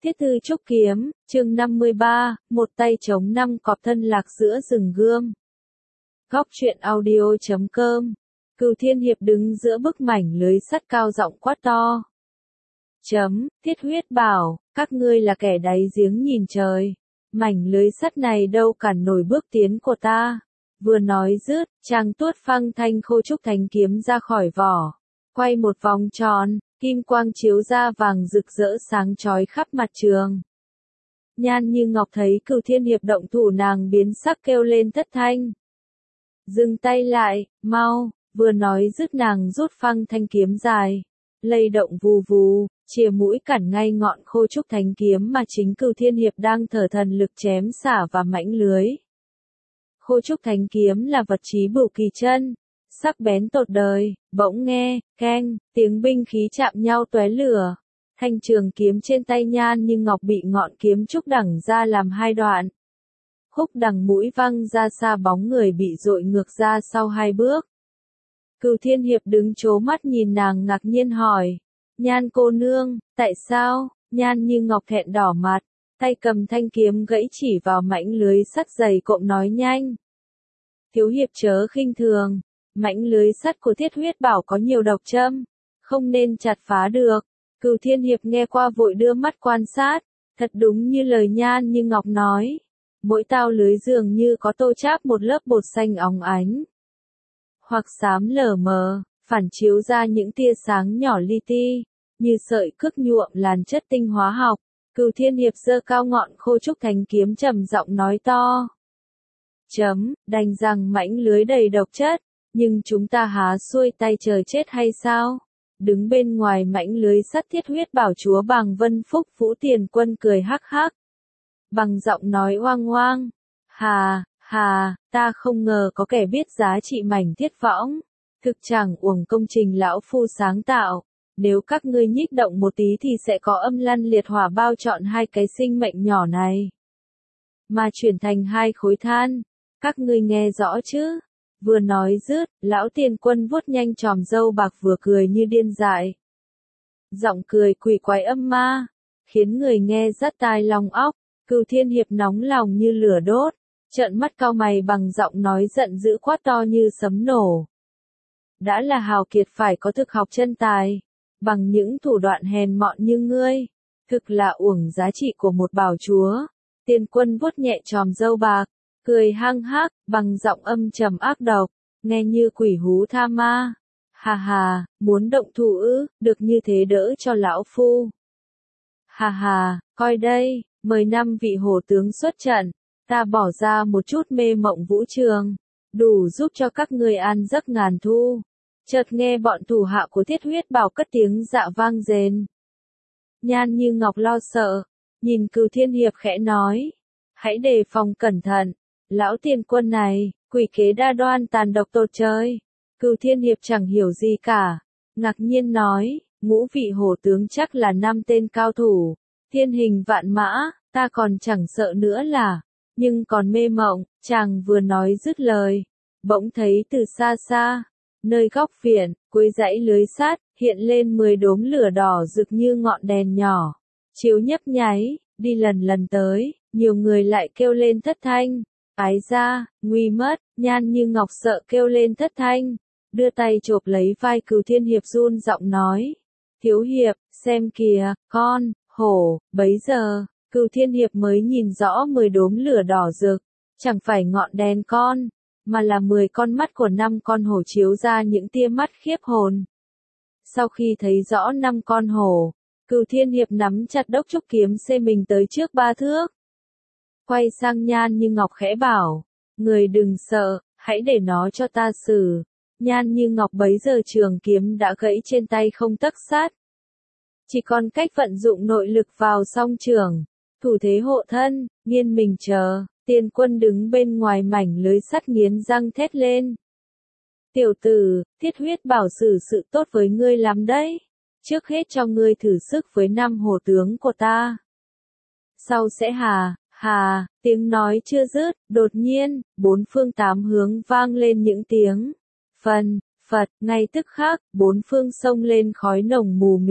Thiết Thư Trúc Kiếm, chương 53, một tay chống 5 cọp thân lạc giữa rừng gươm. Góc truyện audio.com. Cửu Thiên Hiệp đứng giữa bức mảnh lưới sắt cao giọng quát to. Thiết Huyết bảo, các ngươi là kẻ đáy giếng nhìn trời. Mảnh lưới sắt này đâu cản nổi bước tiến của ta. Vừa nói dứt, chàng tuốt phăng thanh khô trúc thánh kiếm ra khỏi vỏ. Quay một vòng tròn, kim quang chiếu ra vàng rực rỡ sáng chói khắp mặt trường. Nhan Như Ngọc thấy Cửu Thiên Hiệp động thủ nàng biến sắc kêu lên thất thanh. Dừng tay lại, mau, vừa nói dứt nàng rút phăng thanh kiếm dài. Lay động vù vù, chìa mũi cản ngay ngọn khô trúc thánh kiếm mà chính Cửu Thiên Hiệp đang thở thần lực chém xả vào mảnh lưới. Khô trúc thánh kiếm là vật chí bửu kỳ chân, sắc bén tột đời, bỗng nghe, keng, tiếng binh khí chạm nhau tóe lửa. Thanh trường kiếm trên tay Nhan Như Ngọc bị ngọn kiếm trúc đẳng ra làm hai đoạn. Khúc đằng mũi văng ra xa, bóng người bị dội ngược ra sau hai bước. Cửu Thiên Hiệp đứng trố mắt nhìn nàng ngạc nhiên hỏi. Nhan cô nương, tại sao? Nhan Như Ngọc thẹn đỏ mặt, tay cầm thanh kiếm gãy chỉ vào mảnh lưới sắt dày cộm nói nhanh. Thiếu hiệp chớ khinh thường, mảnh lưới sắt của Thiết Huyết bảo có nhiều độc châm, không nên chặt phá được. Cửu Thiên Hiệp nghe qua vội đưa mắt quan sát, thật đúng như lời Nhan Như Ngọc nói. Mỗi tao lưới dường như có tô cháp một lớp bột xanh óng ánh, hoặc xám lờ mờ, phản chiếu ra những tia sáng nhỏ li ti, như sợi cước nhuộm làn chất tinh hóa học. Cửu Thiên Hiệp giơ cao ngọn khô trúc thánh kiếm trầm giọng nói to. Đành rằng mảnh lưới đầy độc chất, nhưng chúng ta há xuôi tay chờ chết hay sao? Đứng bên ngoài mảnh lưới sắt Thiết Huyết bảo chúa Bàng Vân Phúc Vũ Tiền Quân cười hắc hắc. Bằng giọng nói oang oang. Hà, ta không ngờ có kẻ biết giá trị mảnh thiết võng. Thực chẳng uổng công trình lão phu sáng tạo. Nếu các ngươi nhích động một tí thì sẽ có âm lăn liệt hỏa bao trọn hai cái sinh mệnh nhỏ này, mà chuyển thành hai khối than. Các ngươi nghe rõ chứ? Vừa nói dứt, lão Tiền Quân vuốt nhanh chòm râu bạc vừa cười như điên dại. Giọng cười quỷ quái âm ma, khiến người nghe rát tai lòng óc. Cửu Thiên Hiệp nóng lòng như lửa đốt, trợn mắt cau mày bằng giọng nói giận dữ quát to như sấm nổ. Đã là hào kiệt phải có thực học chân tài, bằng những thủ đoạn hèn mọn như ngươi, thực là uổng giá trị của một bảo chúa. Tiền Quân vuốt nhẹ chòm râu bạc, cười hăng hắc, bằng giọng âm trầm ác độc, nghe như quỷ hú tha ma. Hà, muốn động thủ ư, được như thế đỡ cho lão phu. Hà, coi đây, mời 5 vị hổ tướng xuất trận, ta bỏ ra một chút mê mộng vũ trường, đủ giúp cho các ngươi an giấc ngàn thu. Chợt nghe bọn thủ hạ của Thiết Huyết bảo cất tiếng dạ vang rền. Nhan Như Ngọc lo sợ, nhìn Cửu Thiên Hiệp khẽ nói. Hãy đề phòng cẩn thận, lão Tiền Quân này, quỷ kế đa đoan tàn độc tột trời. Cửu Thiên Hiệp chẳng hiểu gì cả, ngạc nhiên nói, ngũ vị hổ tướng chắc là 5 tên cao thủ, thiên hình vạn mã, ta còn chẳng sợ nữa là, nhưng còn mê mộng. Chàng vừa nói dứt lời, bỗng thấy từ xa xa, nơi góc viện, cuối dãy lưới sắt, hiện lên 10 đốm lửa đỏ rực như ngọn đèn nhỏ, chiếu nhấp nháy, đi lần tới, nhiều người lại kêu lên thất thanh. Ái da, nguy mất. Nhan Như Ngọc sợ kêu lên thất thanh, đưa tay chộp lấy vai Cửu Thiên Hiệp run giọng nói. Thiếu hiệp, xem kìa, con, hổ. Bấy giờ, Cửu Thiên Hiệp mới nhìn rõ 10 đốm lửa đỏ rực, chẳng phải ngọn đèn con, mà là 10 con mắt của 5 con hổ chiếu ra những tia mắt khiếp hồn. Sau khi thấy rõ 5 con hổ, Cửu Thiên Hiệp nắm chặt đốc trúc kiếm xê mình tới trước 3 thước. Quay sang Nhan Như Ngọc khẽ bảo, người đừng sợ, hãy để nó cho ta xử. Nhan Như Ngọc bấy giờ trường kiếm đã gãy trên tay không tấc sắt, chỉ còn cách vận dụng nội lực vào song trường, thủ thế hộ thân, nghiêng mình chờ. Tiền Quân đứng bên ngoài mảnh lưới sắt nghiến răng thét lên. Tiểu tử, Thiết Huyết bảo xử sự tốt với ngươi lắm đấy. Trước hết cho ngươi thử sức với 5 hổ tướng của ta. Sau sẽ tiếng nói chưa dứt, đột nhiên, 4 phương 8 hướng vang lên những tiếng phật, ngay tức khắc, 4 phương xông lên khói nồng mù mịt,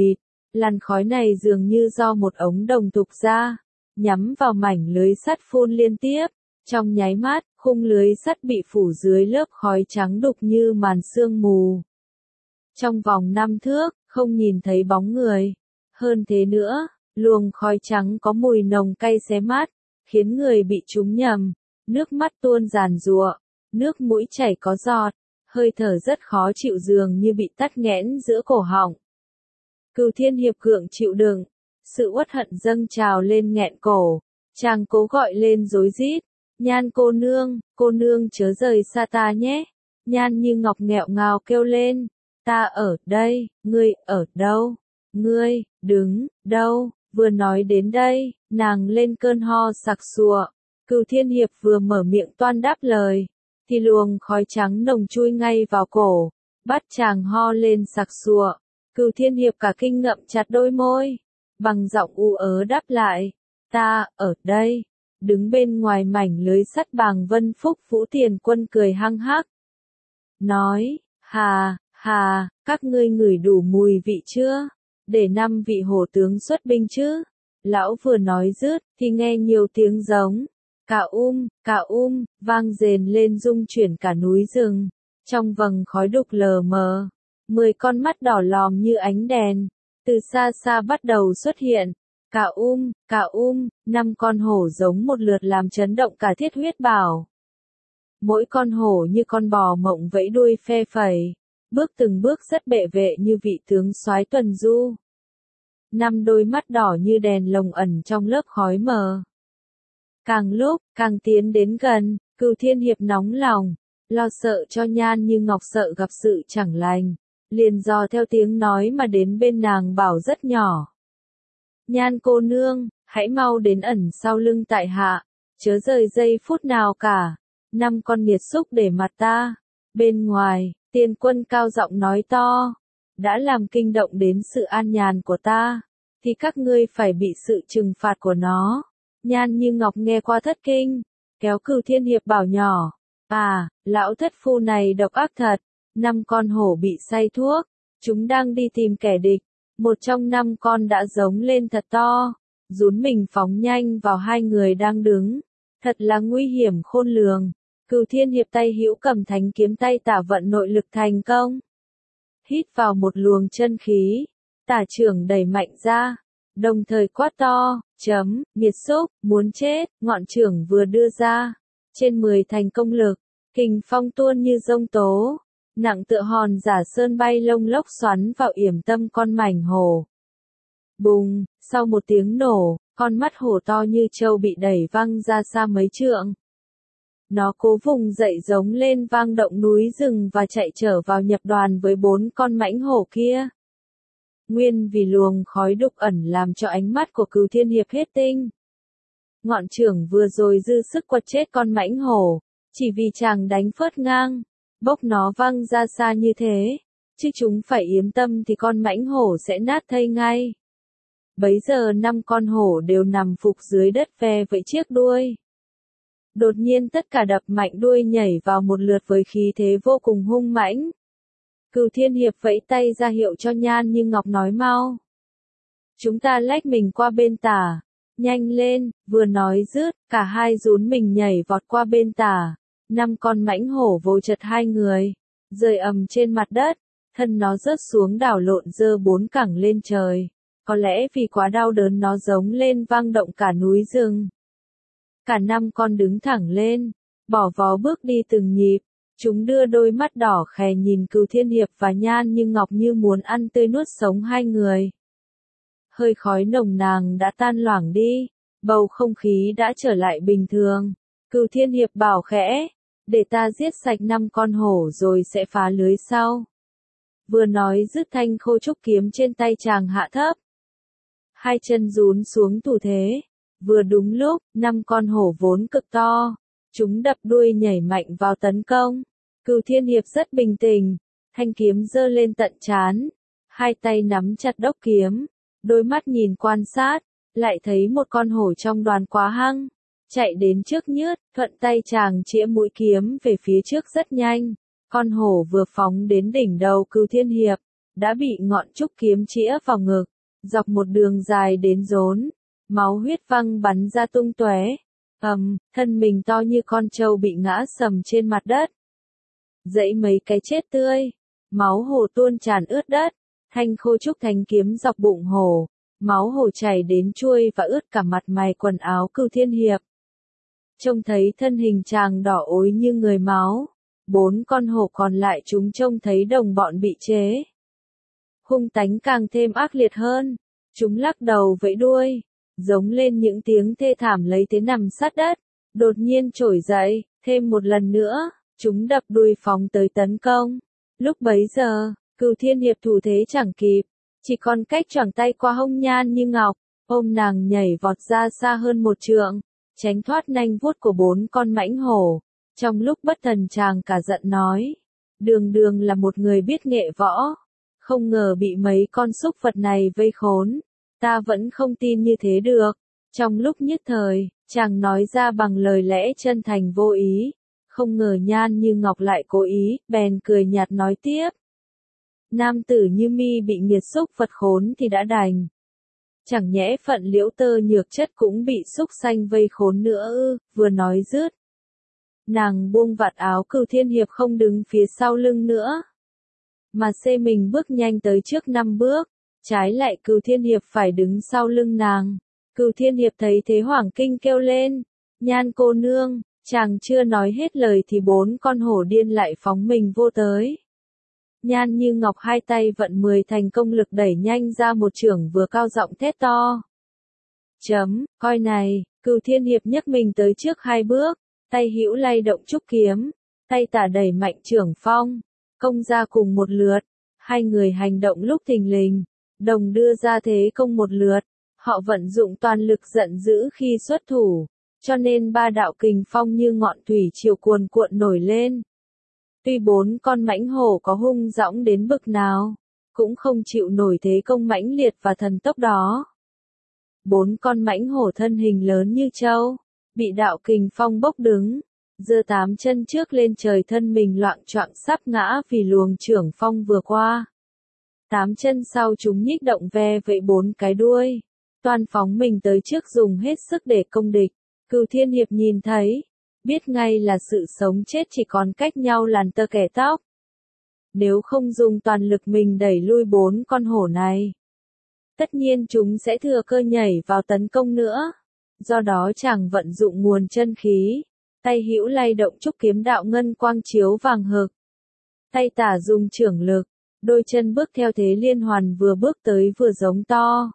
Làn khói này dường như do một ống đồng thục ra, nhắm vào mảnh lưới sắt phun liên tiếp. Trong nháy mắt, khung lưới sắt bị phủ dưới lớp khói trắng đục như màn sương mù. Trong vòng 5 thước, không nhìn thấy bóng người. Hơn thế nữa, luồng khói trắng có mùi nồng cay xé mắt, khiến người bị trúng nhầm. Nước mắt tuôn giàn giụa, nước mũi chảy có giọt, hơi thở rất khó chịu dường như bị tắc nghẽn giữa cổ họng. Cửu Thiên Hiệp gượng chịu đựng, sự uất hận dâng trào lên nghẹn cổ, chàng cố gọi lên rối rít, Nhan cô nương chớ rời xa ta nhé. Nhan Như Ngọc nghẹo ngào kêu lên, ta ở đây, ngươi ở đâu? Ngươi, đứng, đâu? Vừa nói đến đây, nàng lên cơn ho sặc sụa. Cửu Thiên Hiệp vừa mở miệng toan đáp lời, thì luồng khói trắng nồng chui ngay vào cổ, bắt chàng ho lên sặc sụa. Cửu Thiên Hiệp cả kinh ngậm chặt đôi môi, bằng giọng u ớ đáp lại, ta ở đây, đứng bên ngoài mảnh lưới sắt Bàng Vân Phúc. Vũ Tiền Quân cười hăng hắc, nói, hà, các ngươi ngửi đủ mùi vị chưa? Để 5 vị hổ tướng xuất binh chứ? Lão vừa nói dứt, thì nghe nhiều tiếng giống, cả vang rền lên rung chuyển cả núi rừng. Trong vầng khói đục lờ mờ, 10 con mắt đỏ lòm như ánh đèn, từ xa xa bắt đầu xuất hiện. Cả 5 con hổ giống một lượt làm chấn động cả Thiết Huyết Bảo. Mỗi con hổ như con bò mộng vẫy đuôi phe phẩy, bước từng bước rất bệ vệ như vị tướng soái tuần du. 5 đôi mắt đỏ như đèn lồng ẩn trong lớp khói mờ. Càng lúc, càng tiến đến gần, Cửu Thiên Hiệp nóng lòng, lo sợ cho Nhan Như Ngọc sợ gặp sự chẳng lành, liền dò theo tiếng nói mà đến bên nàng bảo rất nhỏ. Nhan cô nương, hãy mau đến ẩn sau lưng tại hạ, chớ rời giây phút nào cả. 5 con nghiệt xúc để mặt ta. Bên ngoài, Tiền Quân cao giọng nói to, đã làm kinh động đến sự an nhàn của ta, thì các ngươi phải bị sự trừng phạt của nó. Nhan Như Ngọc nghe qua thất kinh, kéo Cửu Thiên Hiệp bảo nhỏ, lão thất phu này độc ác thật. 5 con hổ bị say thuốc, chúng đang đi tìm kẻ địch. Một trong 5 con đã giống lên thật to, dún mình phóng nhanh vào 2 người đang đứng. Thật là nguy hiểm khôn lường. Cửu Thiên Hiệp tay hữu cầm thánh kiếm, tay tả vận nội lực thành công. Hít vào một luồng chân khí, tả trưởng đẩy mạnh ra, đồng thời quát to, nghiệt xúc, muốn chết. Ngọn trưởng vừa đưa ra, trên 10 thành công lực, kình phong tuôn như giông tố, nặng tựa hòn giả sơn bay lông lốc xoắn vào yểm tâm con mảnh hổ. Bùng, sau một tiếng nổ, con mắt hổ to như trâu bị đẩy văng ra xa mấy trượng. Nó cố vùng dậy giống lên vang động núi rừng và chạy trở vào nhập đoàn với 4 con mãnh hổ kia. Nguyên vì luồng khói đục ẩn làm cho ánh mắt của Cửu Thiên Hiệp hết tinh. Ngọn trưởng vừa rồi dư sức quật chết con mãnh hổ, chỉ vì chàng đánh phớt ngang, bốc nó văng ra xa như thế, chứ chúng phải yếm tâm thì con mãnh hổ sẽ nát thây ngay. Bấy giờ 5 con hổ đều nằm phục dưới đất ve vẫy chiếc đuôi. Đột nhiên tất cả đập mạnh đuôi nhảy vào một lượt với khí thế vô cùng hung mãnh. Cửu Thiên Hiệp vẫy tay ra hiệu cho Nhan Như Ngọc nói mau. Chúng ta lách mình qua bên tả, nhanh lên. Vừa nói dứt, cả hai dún mình nhảy vọt qua bên tả. 5 con mãnh hổ vồ chật 2 người, rơi ầm trên mặt đất, thân nó rớt xuống đảo lộn giơ 4 cẳng lên trời. Có lẽ vì quá đau đớn nó giống lên vang động cả núi rừng. Cả 5 con đứng thẳng lên, bỏ vó bước đi từng nhịp. Chúng đưa đôi mắt đỏ khè nhìn Cửu Thiên Hiệp và Nhan Như Ngọc như muốn ăn tươi nuốt sống 2 người. Hơi khói nồng nàn đã tan loãng đi, bầu không khí đã trở lại bình thường. Cửu Thiên Hiệp bảo khẽ, để ta giết sạch 5 con hổ rồi sẽ phá lưới sau. Vừa nói dứt thanh khô trúc kiếm trên tay chàng hạ thấp. 2 chân rún xuống thủ thế. Vừa đúng lúc, 5 con hổ vốn cực to, chúng đập đuôi nhảy mạnh vào tấn công. Cửu Thiên Hiệp rất bình tĩnh, thanh kiếm giơ lên tận trán, 2 tay nắm chặt đốc kiếm, đôi mắt nhìn quan sát, lại thấy một con hổ trong đoàn quá hăng, chạy đến trước nhướt, thuận tay chàng chĩa mũi kiếm về phía trước rất nhanh. Con hổ vừa phóng đến đỉnh đầu Cửu Thiên Hiệp, đã bị ngọn trúc kiếm chĩa vào ngực, dọc một đường dài đến rốn, máu huyết văng bắn ra tung tóe. Thân mình to như con trâu bị ngã sầm trên mặt đất. Dẫy mấy cái chết tươi, máu hổ tuôn tràn ướt đất, thanh khô trúc thanh kiếm dọc bụng hổ, máu hổ chảy đến chuôi và ướt cả mặt mày quần áo Cửu Thiên Hiệp. Trông thấy thân hình chàng đỏ ối như người máu, 4 con hổ còn lại chúng trông thấy đồng bọn bị chế. Hung tánh càng thêm ác liệt hơn, chúng lắc đầu vẫy đuôi, giống lên những tiếng thê thảm lấy thế nằm sát đất, đột nhiên trỗi dậy, thêm một lần nữa, chúng đập đuôi phóng tới tấn công. Lúc bấy giờ, Cửu Thiên Hiệp thủ thế chẳng kịp, chỉ còn cách choàng tay qua hông Nhan Như Ngọc, ôm nàng nhảy vọt ra xa hơn 1 trượng, tránh thoát nanh vuốt của 4 con mãnh hổ. Trong lúc bất thần chàng cả giận nói, đường đường là một người biết nghệ võ, không ngờ bị mấy con súc vật này vây khốn, ta vẫn không tin như thế được. Trong lúc nhất thời, chàng nói ra bằng lời lẽ chân thành vô ý, không ngờ Nhan Như Ngọc lại cố ý, bèn cười nhạt nói tiếp. Nam tử như mi bị nghiệt súc vật khốn thì đã đành. Chẳng nhẽ phận Liễu Tơ Nhược Chất cũng bị súc sanh vây khốn nữa ư? Vừa nói dứt, nàng buông vạt áo Cửu Thiên Hiệp không đứng phía sau lưng nữa, mà xê mình bước nhanh tới trước 5 bước, trái lại Cửu Thiên Hiệp phải đứng sau lưng nàng. Cửu Thiên Hiệp thấy thế hoảng kinh kêu lên, Nhan cô nương. Chàng chưa nói hết lời thì 4 con hổ điên lại phóng mình vô tới. Nhan Như Ngọc hai tay vận 10 thành công lực đẩy nhanh ra một chưởng vừa cao giọng thét to. Coi này, Cửu Thiên Hiệp nhấc mình tới trước 2 bước, tay hữu lay động trúc kiếm, tay tả đẩy mạnh chưởng phong, công ra cùng một lượt, hai người hành động lúc thình lình, đồng đưa ra thế công một lượt, họ vận dụng toàn lực giận dữ khi xuất thủ, cho nên 3 đạo kình phong như ngọn thủy triều cuồn cuộn nổi lên. Tuy 4 con mãnh hổ có hung dõng đến bực nào, cũng không chịu nổi thế công mãnh liệt và thần tốc đó. 4 con mãnh hổ thân hình lớn như trâu, bị đạo kình phong bốc đứng, giơ 8 chân trước lên trời, thân mình loạng choạng sắp ngã vì luồng chưởng phong vừa qua. 8 chân sau chúng nhích động ve vẫy 4 cái đuôi, toan phóng mình tới trước dùng hết sức để công địch. Cửu Thiên Hiệp nhìn thấy, biết ngay là sự sống chết chỉ còn cách nhau làn tơ kẻ tóc. Nếu không dùng toàn lực mình đẩy lui 4 con hổ này, tất nhiên chúng sẽ thừa cơ nhảy vào tấn công nữa. Do đó chàng vận dụng nguồn chân khí, tay hữu lay động trúc kiếm đạo ngân quang chiếu vàng hực. Tay tả dùng chưởng lực, đôi chân bước theo thế liên hoàn vừa bước tới vừa giống to.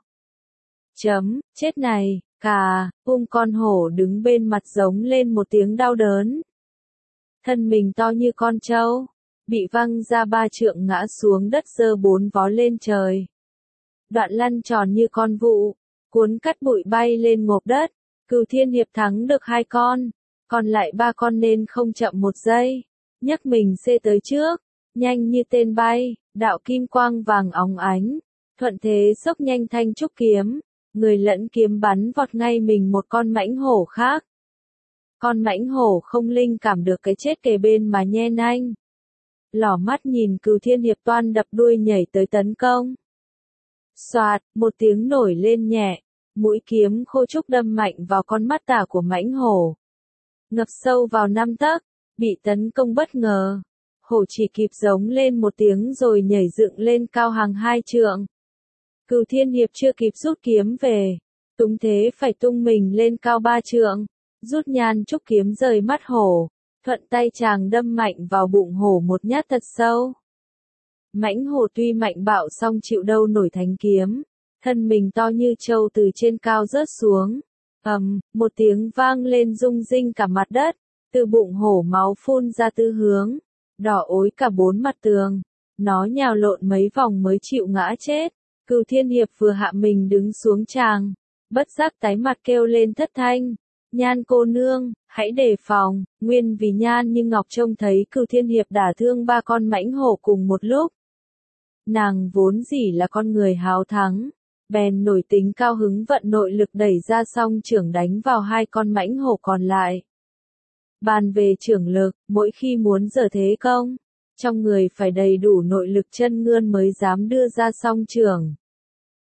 Chết này, con hổ đứng bên mặt giống lên một tiếng đau đớn. Thân mình to như con trâu, bị văng ra 3 trượng ngã xuống đất giơ 4 vó lên trời. Đoạn lăn tròn như con vụ, cuốn cát bụi bay lên ngộp đất. Cửu Thiên Hiệp thắng được 2 con, còn lại 3 con nên không chậm 1 giây, nhấc mình xê tới trước, nhanh như tên bay, đạo kim quang vàng óng ánh, thuận thế xốc nhanh thanh trúc kiếm, người lẫn kiếm bắn vọt ngay mình một con mãnh hổ khác. Con mãnh hổ không linh cảm được cái chết kề bên mà nhe nanh, lỏ mắt nhìn Cửu Thiên Hiệp toan đập đuôi nhảy tới tấn công. Xoạt, một tiếng nổi lên nhẹ, mũi kiếm khô trúc đâm mạnh vào con mắt tả của mãnh hổ, ngập sâu vào 5 tấc, bị tấn công bất ngờ. Hổ chỉ kịp giống lên một tiếng rồi nhảy dựng lên cao hàng 2 trượng. Cửu Thiên Hiệp chưa kịp rút kiếm về, túng thế phải tung mình lên cao 3 trượng, rút nhan trúc kiếm rời mắt hổ, thuận tay chàng đâm mạnh vào bụng hổ một nhát thật sâu. Mãnh hổ tuy mạnh bạo song chịu đâu nổi thánh kiếm, thân mình to như trâu từ trên cao rớt xuống. Một tiếng vang lên rung rinh cả mặt đất, từ bụng hổ máu phun ra 4 hướng, đỏ ối cả 4 mặt tường. Nó nhào lộn mấy vòng mới chịu ngã chết. Cửu Thiên Hiệp vừa hạ mình đứng xuống chàng, bất giác tái mặt kêu lên thất thanh. Nhan cô nương, hãy đề phòng. Nguyên vì Nhan Như Ngọc trông thấy Cửu Thiên Hiệp đả thương 3 con mãnh hổ cùng một lúc. Nàng vốn dĩ là con người háo thắng, bèn nổi tính cao hứng vận nội lực đẩy ra song chưởng đánh vào 2 con mãnh hổ còn lại. Bàn về chưởng lực, mỗi khi muốn giở thế công, trong người phải đầy đủ nội lực chân ngươn mới dám đưa ra song chưởng.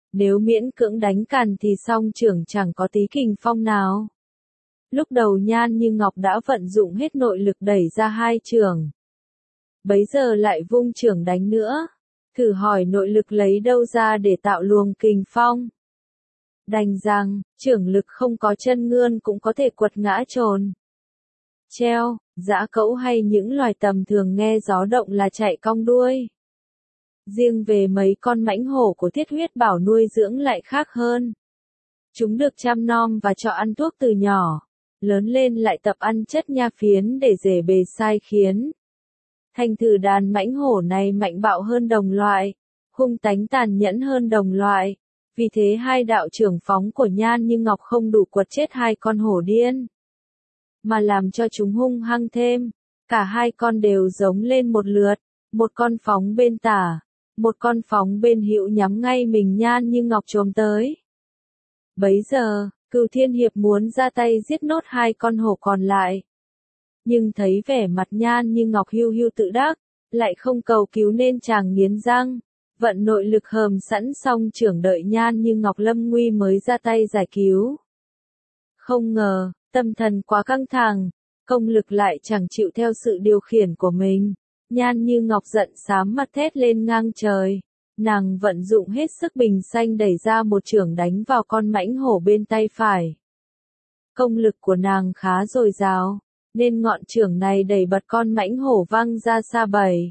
Nếu miễn cưỡng đánh càn thì song trưởng chẳng có tí kình phong nào. Lúc đầu Nhan Như Ngọc đã vận dụng hết nội lực đẩy ra hai trưởng. Bấy giờ lại vung trưởng đánh nữa. Thử hỏi nội lực lấy đâu ra để tạo luồng kình phong. Đành rằng, trưởng lực không có chân ngươn cũng có thể quật ngã trồn. Treo, dã cẩu hay những loài tầm thường nghe gió động là chạy cong đuôi. Riêng về mấy con mãnh hổ của Thiết Huyết Bảo nuôi dưỡng lại khác hơn. Chúng được chăm nom và cho ăn thuốc từ nhỏ, lớn lên lại tập ăn chất nha phiến để rể bề sai khiến. Thành thử đàn mãnh hổ này mạnh bạo hơn đồng loại, hung tánh tàn nhẫn hơn đồng loại. Vì thế hai đạo trưởng phóng của Nhan Như Ngọc không đủ quật chết hai con hổ điên, mà làm cho chúng hung hăng thêm. Cả hai con đều giống lên một lượt, một con phóng bên tả, một con phóng bên hữu nhắm ngay mình Nhan Như Ngọc chồm tới. Bấy giờ, Cửu Thiên Hiệp muốn ra tay giết nốt hai con hổ còn lại. Nhưng thấy vẻ mặt Nhan Như Ngọc hiu hiu tự đắc, lại không cầu cứu nên chàng nghiến răng, vận nội lực hờm sẵn xong trưởng đợi Nhan Như Ngọc lâm nguy mới ra tay giải cứu. Không ngờ, tâm thần quá căng thẳng, công lực lại chẳng chịu theo sự điều khiển của mình. Nhan Như Ngọc giận xám mặt thét lên ngang trời. Nàng vận dụng hết sức bình xanh đẩy ra một chưởng đánh vào con mãnh hổ bên tay phải. Công lực của nàng khá dồi dào, nên ngọn chưởng này đẩy bật con mãnh hổ văng ra xa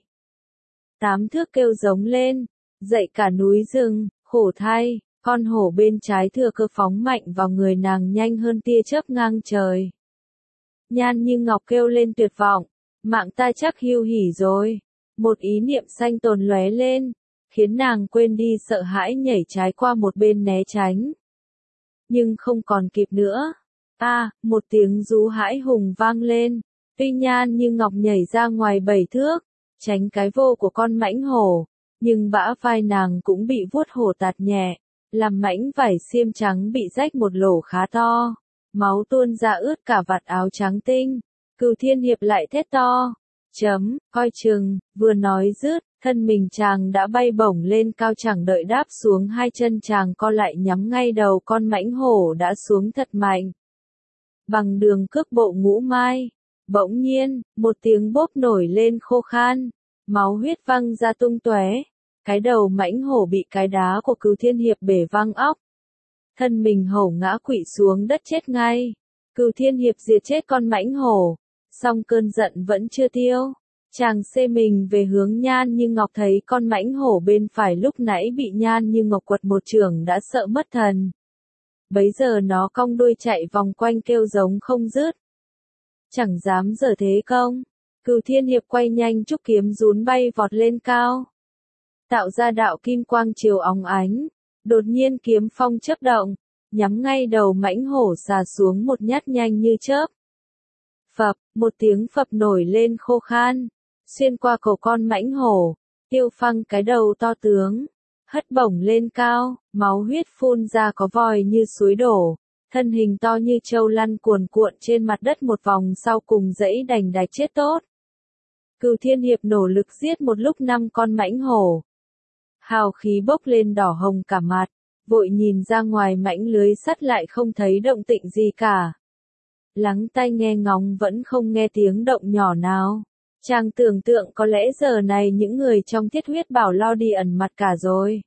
7-8 thước kêu giống lên, dậy cả núi rừng. Khổ thay, con hổ bên trái thừa cơ phóng mạnh vào người nàng nhanh hơn tia chớp ngang trời. Nhan Như Ngọc kêu lên tuyệt vọng, mạng ta chắc hiu hỉ rồi. Một ý niệm xanh tồn lóe lên, khiến nàng quên đi sợ hãi nhảy trái qua một bên né tránh. Nhưng không còn kịp nữa. Một tiếng rú hãi hùng vang lên. Tuy Nhan Như Ngọc nhảy ra ngoài 7 thước, tránh cái vô của con mãnh hổ, nhưng bã vai nàng cũng bị vuốt hổ tạt nhẹ, làm mảnh vải xiêm trắng bị rách một lỗ khá to. Máu tuôn ra ướt cả vạt áo trắng tinh. Cửu Thiên Hiệp lại thét to. Coi chừng, vừa nói dứt, thân mình chàng đã bay bổng lên cao chẳng đợi đáp xuống hai chân chàng co lại nhắm ngay đầu con mãnh hổ đã xuống thật mạnh. Bằng đường cước bộ ngũ mai, bỗng nhiên, một tiếng bốp nổi lên khô khan, máu huyết văng ra tung tóe. Cái đầu mãnh hổ bị cái đá của Cửu Thiên Hiệp bể văng óc. Thân mình hổ ngã quỵ xuống đất chết ngay. Cửu Thiên Hiệp diệt chết con mãnh hổ, song cơn giận vẫn chưa tiêu. Chàng xê mình về hướng Nhan Như Ngọc thấy con mãnh hổ bên phải lúc nãy bị Nhan Như Ngọc quật một chưởng đã sợ mất thần. Bấy giờ nó cong đuôi chạy vòng quanh kêu giống không dứt. Chẳng dám giở thế công. Cửu Thiên Hiệp quay nhanh trúc kiếm rún bay vọt lên cao, tạo ra đạo kim quang chiếu óng ánh. Đột nhiên kiếm phong chớp động, nhắm ngay đầu mãnh hổ xà xuống một nhát nhanh như chớp. Phập, một tiếng phập nổi lên khô khan, xuyên qua cổ con mãnh hổ, tiêu phăng cái đầu to tướng, hất bổng lên cao, máu huyết phun ra có vòi như suối đổ, thân hình to như trâu lăn cuồn cuộn trên mặt đất một vòng sau cùng dãy đành đạch chết tốt. Cửu Thiên Hiệp nỗ lực giết một lúc 5 con mãnh hổ. Hào khí bốc lên đỏ hồng cả mặt, vội nhìn ra ngoài mãnh lưới sắt lại không thấy động tĩnh gì cả. Lắng tai nghe ngóng vẫn không nghe tiếng động nhỏ nào. Chàng tưởng tượng có lẽ giờ này những người trong Thiết Huyết Bảo lo đi ẩn mặt cả rồi.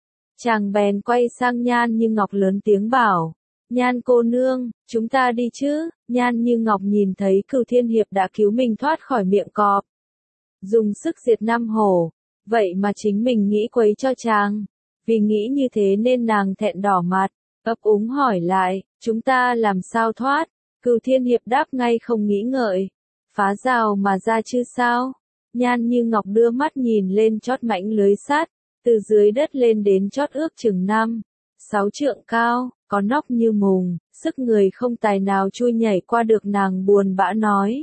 Chàng bèn quay sang Nhan Như Ngọc lớn tiếng bảo, Nhan cô nương, chúng ta đi chứ. Nhan Như Ngọc nhìn thấy Cửu Thiên Hiệp đã cứu mình thoát khỏi miệng cọp, dùng sức diệt 5 hổ, vậy mà chính mình nghĩ quấy cho chàng. Vì nghĩ như thế nên nàng thẹn đỏ mặt, ấp úng hỏi lại, chúng ta làm sao thoát? Cửu Thiên Hiệp đáp ngay không nghĩ ngợi, phá rào mà ra chứ sao? Nhan Như Ngọc đưa mắt nhìn lên chót mãnh lưới sắt, từ dưới đất lên đến chót ước chừng 5-6 trượng cao, có nóc như mùng, sức người không tài nào chui nhảy qua được. Nàng buồn bã nói,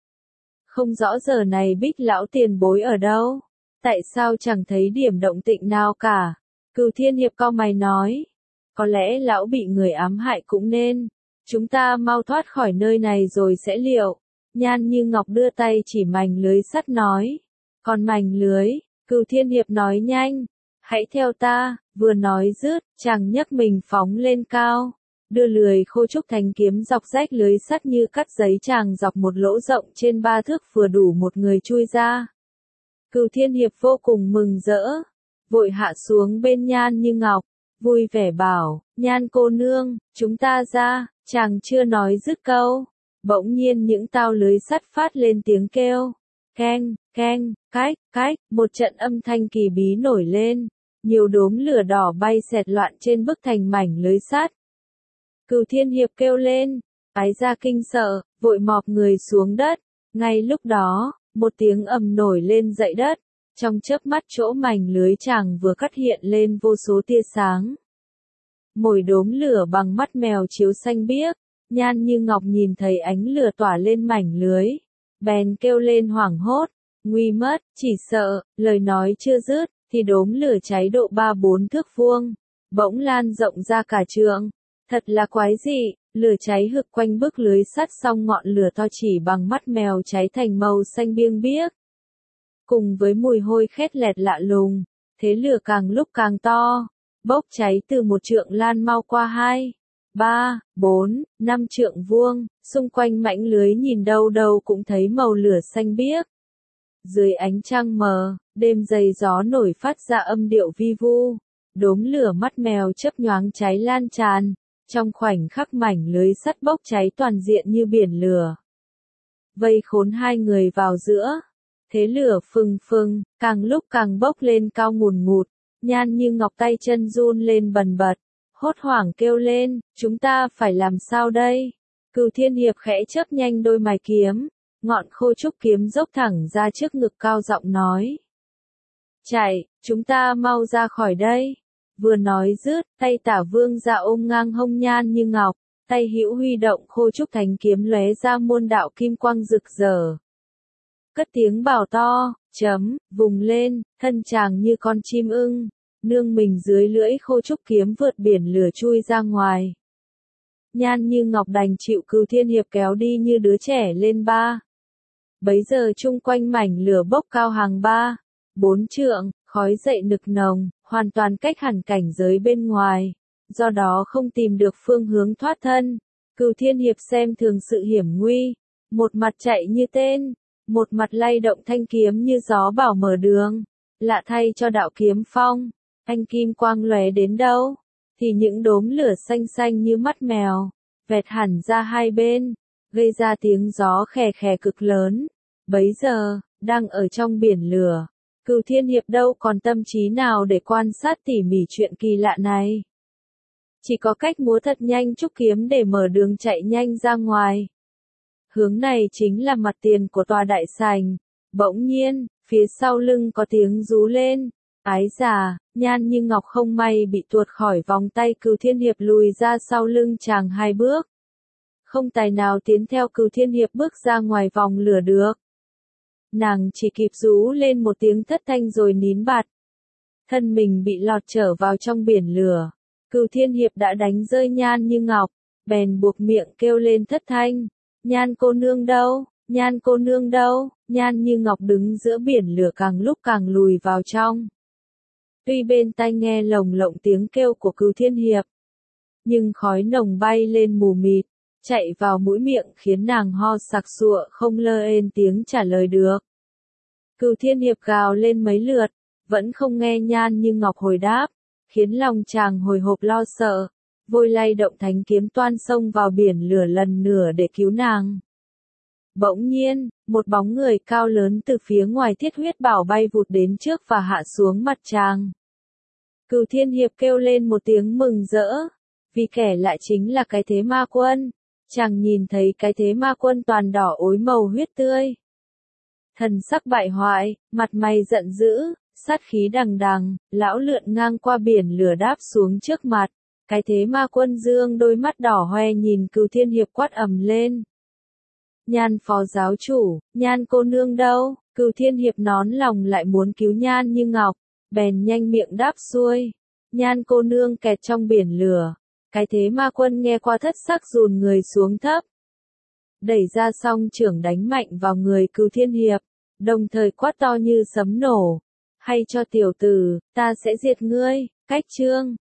không rõ giờ này Bích lão tiền bối ở đâu, tại sao chẳng thấy điểm động tĩnh nào cả? Cửu Thiên Hiệp cau mày nói, có lẽ lão bị người ám hại cũng nên, chúng ta mau thoát khỏi nơi này rồi sẽ liệu. Nhan Như Ngọc đưa tay chỉ mảnh lưới sắt nói, còn mảnh lưới? Cửu Thiên Hiệp nói nhanh, hãy theo ta, vừa nói dứt, chàng nhấc mình phóng lên cao, đưa lưỡi khô trúc thánh kiếm dọc rách lưới sắt như cắt giấy chàng dọc một lỗ rộng trên 3 thước vừa đủ một người chui ra. Cửu Thiên Hiệp vô cùng mừng rỡ, vội hạ xuống bên Nhan Như Ngọc, vui vẻ bảo, Nhan cô nương, chúng ta ra, chàng chưa nói dứt câu. Bỗng nhiên những tao lưới sắt phát lên tiếng kêu, keng, keng, cách, một trận âm thanh kỳ bí nổi lên, nhiều đốm lửa đỏ bay xẹt loạn trên bức thành mảnh lưới sắt. Cửu Thiên Hiệp kêu lên, ái ra kinh sợ, vội mọp người xuống đất, ngay lúc đó, một tiếng ầm nổi lên dậy đất, trong chớp mắt chỗ mảnh lưới chàng vừa cắt hiện lên vô số tia sáng. Mồi đốm lửa bằng mắt mèo chiếu xanh biếc, Nhan Như Ngọc nhìn thấy ánh lửa tỏa lên mảnh lưới, bèn kêu lên hoảng hốt, nguy mất, chỉ sợ, lời nói chưa dứt, thì đốm lửa cháy độ 3-4 thước vuông, bỗng lan rộng ra cả trượng. Thật là quái dị, lửa cháy hực quanh bức lưới sắt xong ngọn lửa to chỉ bằng mắt mèo cháy thành màu xanh biêng biếc. Cùng với mùi hôi khét lẹt lạ lùng, thế lửa càng lúc càng to, bốc cháy từ 1 trượng lan mau qua 2, 3, 4, 5 trượng vuông, xung quanh mảnh lưới nhìn đâu đâu cũng thấy màu lửa xanh biếc. Dưới ánh trăng mờ, đêm dày gió nổi phát ra âm điệu vi vu, đốm lửa mắt mèo chớp nhoáng cháy lan tràn, trong khoảnh khắc mảnh lưới sắt bốc cháy toàn diện như biển lửa. Vây khốn hai người vào giữa, thế lửa phừng phừng, càng lúc càng bốc lên cao ngùn ngụt, Nhan Như Ngọc tay chân run lên bần bật, hốt hoảng kêu lên, chúng ta phải làm sao đây? Cửu Thiên Hiệp khẽ chớp nhanh đôi mày kiếm, ngọn khô trúc kiếm dốc thẳng ra trước ngực cao giọng nói. Chạy, chúng ta mau ra khỏi đây. Vừa nói dứt, tay Tả Vương ra ôm ngang hông Nhan Như Ngọc, tay hữu huy động khô trúc thánh kiếm lóe ra muôn đạo kim quang rực rỡ. Cất tiếng bảo to, vùng lên, thân chàng như con chim ưng, nương mình dưới lưỡi khô trúc kiếm vượt biển lửa chui ra ngoài. Nhan Như Ngọc đành chịu Cửu Thiên Hiệp kéo đi như đứa trẻ lên 3. Bấy giờ chung quanh mảnh lửa bốc cao hàng 3-4 trượng, khói dậy nực nồng, hoàn toàn cách hẳn cảnh giới bên ngoài, do đó không tìm được phương hướng thoát thân. Cửu Thiên Hiệp xem thường sự hiểm nguy, một mặt chạy như tên, một mặt lay động thanh kiếm như gió bảo mở đường. Lạ thay cho đạo kiếm phong, thanh kim quang lóe đến đâu, thì những đốm lửa xanh xanh như mắt mèo, vẹt hẳn ra hai bên, gây ra tiếng gió khè khè cực lớn. Bấy giờ, đang ở trong biển lửa, Cửu Thiên Hiệp đâu còn tâm trí nào để quan sát tỉ mỉ chuyện kỳ lạ này. Chỉ có cách múa thật nhanh trúc kiếm để mở đường chạy nhanh ra ngoài. Hướng này chính là mặt tiền của tòa đại sảnh. Bỗng nhiên, phía sau lưng có tiếng rú lên. Ái già, Nhan Như Ngọc không may bị tuột khỏi vòng tay Cửu Thiên Hiệp lùi ra sau lưng chàng 2 bước. Không tài nào tiến theo Cửu Thiên Hiệp bước ra ngoài vòng lửa được. Nàng chỉ kịp rú lên một tiếng thất thanh rồi nín bặt. Thân mình bị lọt trở vào trong biển lửa. Cửu Thiên Hiệp đã đánh rơi Nhan Như Ngọc, bèn buộc miệng kêu lên thất thanh. Nhan cô nương đâu? Nhan cô nương đâu? Nhan Như Ngọc đứng giữa biển lửa càng lúc càng lùi vào trong. Tuy bên tai nghe lồng lộng tiếng kêu của Cửu Thiên Hiệp, nhưng khói nồng bay lên mù mịt, chạy vào mũi miệng khiến nàng ho sặc sụa không lơ ên tiếng trả lời được. Cửu Thiên Hiệp gào lên mấy lượt, vẫn không nghe Nhan Như Ngọc hồi đáp, khiến lòng chàng hồi hộp lo sợ, vội lay động thánh kiếm toan xông vào biển lửa lần nữa để cứu nàng. Bỗng nhiên, một bóng người cao lớn từ phía ngoài Thiết Huyết Bảo bay vụt đến trước và hạ xuống mặt chàng. Cửu Thiên Hiệp kêu lên một tiếng mừng rỡ, vì kẻ lại chính là cái thế ma quân. Chàng nhìn thấy cái thế ma quân toàn đỏ ối màu huyết tươi. Thần sắc bại hoại, mặt mày giận dữ, sát khí đằng đằng, lão lượn ngang qua biển lửa đáp xuống trước mặt. Cái thế ma quân dương đôi mắt đỏ hoe nhìn Cửu Thiên Hiệp quát ầm lên. Nhan phó giáo chủ, Nhan cô nương đâu? Cửu Thiên Hiệp nón lòng lại muốn cứu Nhan Như Ngọc, bèn nhanh miệng đáp xuôi. Nhan cô nương kẹt trong biển lửa. Cái thế ma quân nghe qua thất sắc dùn người xuống thấp. Đẩy ra song chưởng đánh mạnh vào người Cửu Thiên Hiệp, đồng thời quát to như sấm nổ. Hay cho tiểu tử, ta sẽ diệt ngươi. Cách chương